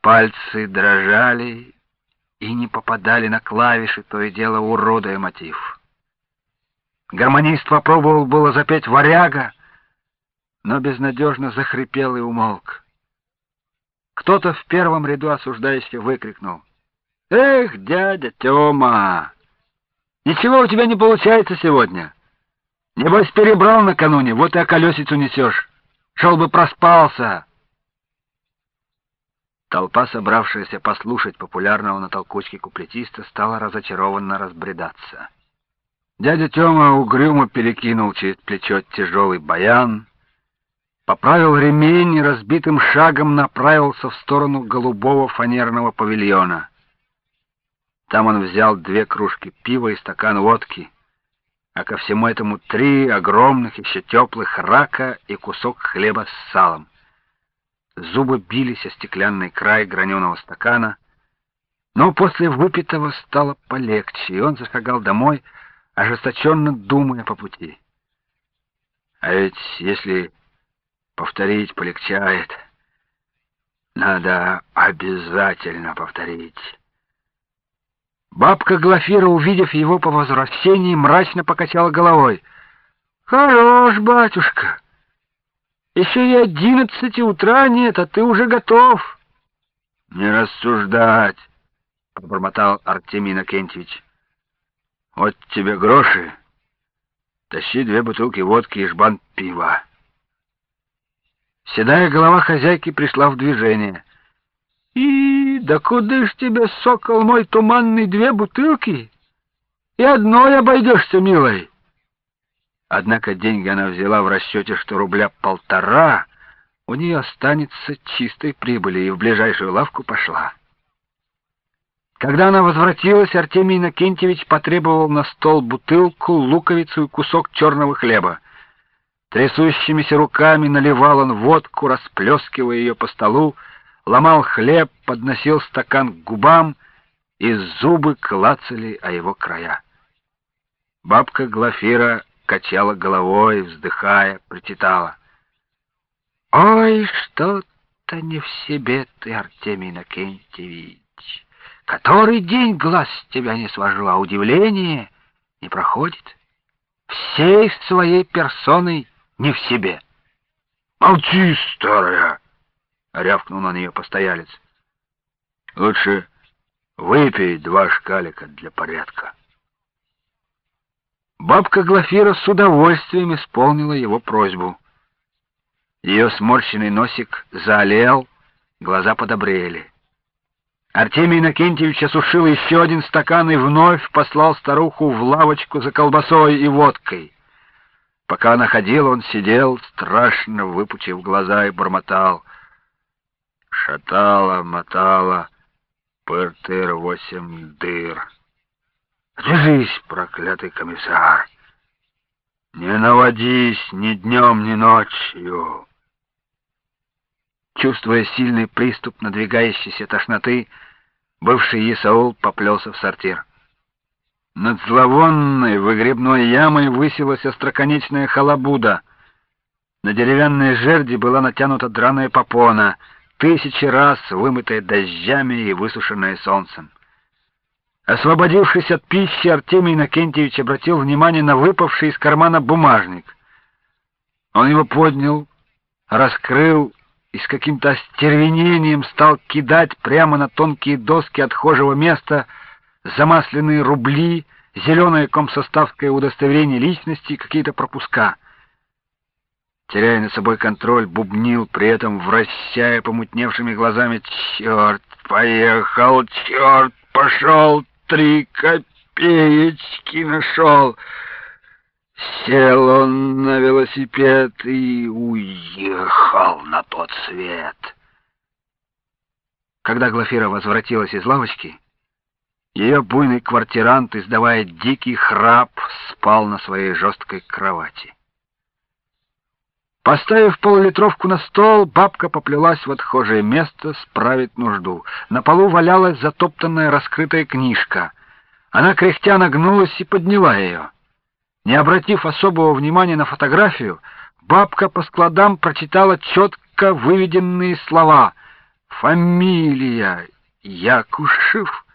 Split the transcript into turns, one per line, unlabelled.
Пальцы дрожали и не попадали на клавиши, то и дело уродуя мотив. Гармонист попробовал было запеть «Варяга», но безнадежно захрипел и умолк. Кто-то в первом ряду осуждающе выкрикнул: «Эх, дядя Тёма, ничего у тебя не получается сегодня. Небось, перебрал накануне, вот и околесицу несешь. Шел бы проспался». Толпа, собравшаяся послушать популярного на толкучке куплетиста, стала разочарованно разбредаться. Дядя Тёма угрюмо перекинул через плечо тяжелый баян, поправил ремень и разбитым шагом направился в сторону голубого фанерного павильона. Там он взял 2 кружки пива и стакан водки, а ко всему этому 3 огромных, еще теплых рака и кусок хлеба с салом. Зубы бились о стеклянный край граненого стакана, но после выпитого стало полегче, и он зашагал домой, ожесточенно думая по пути. А ведь если повторить полегчает, надо обязательно повторить. Бабка Глафира, увидев его по возвращении, мрачно покачала головой. «Хорош, батюшка! Еще и 11 утра нет, а ты уже готов!» «Не рассуждать!» — пробормотал Артемий Иннокентьевич. «Вот тебе гроши, тащи 2 бутылки водки и жбан пива». Седая голова хозяйки пришла в движение. Да куда ж тебе, сокол мой туманный, 2 бутылки? И одной обойдешься, милой». Однако деньги она взяла в расчете, что рубля 1,5 у нее останется чистой прибыли, и в ближайшую лавку пошла. Когда она возвратилась, Артемий Иннокентьевич потребовал на стол бутылку, луковицу и кусок черного хлеба. Трясущимися руками наливал он водку, расплескивая ее по столу, ломал хлеб, подносил стакан к губам, и зубы клацали о его края. Бабка Глафира качала головой, вздыхая, причитала: «Ой, что-то не в себе ты, Артемий Иннокентьевич. Который день глаз с тебя не свожу, а удивление не проходит. Всей своей персоной не в себе». «Молчи, старая!» — рявкнул на нее постоялец. «Лучше выпей 2 шкалика для порядка». Бабка Глафира с удовольствием исполнила его просьбу. Ее сморщенный носик заолел, глаза подобрели. Артемий Иннокентьевич осушил еще 1 стакан и вновь послал старуху в лавочку за колбасой и водкой. Пока она ходила, он сидел, страшно выпучив глаза, и бормотал: «Шатала, мотала, пыр-тыр, 8 дыр. Держись, проклятый комиссар! Не наводись ни днем, ни ночью!» Чувствуя сильный приступ надвигающейся тошноты, бывший Исаул поплелся в сортир. Над зловонной выгребной ямой высилась остроконечная халабуда. На деревянной жерди была натянута драная попона, 1000 раз вымытая дождями и высушенная солнцем. Освободившись от пищи, Артемий Иннокентьевич обратил внимание на выпавший из кармана бумажник. Он его поднял, раскрыл и с каким-то остервенением стал кидать прямо на тонкие доски отхожего места замасленные рубли, зеленое комсоставское удостоверение личности и какие-то пропуска. Теряя над собой контроль, бубнил, при этом вращая помутневшими глазами: «Черт поехал, черт пошел, 3 копеечки нашел». Сел он на велосипед и уехал на тот свет. Когда Глафира возвратилась из лавочки, ее буйный квартирант, издавая дикий храп, спал на своей жесткой кровати. Поставив полулитровку на стол, бабка поплелась в отхожее место справить нужду. На полу валялась затоптанная раскрытая книжка. Она кряхтя нагнулась и подняла ее. Не обратив особого внимания на фотографию, бабка по складам прочитала четко выведенные слова: Фамилия Якушев?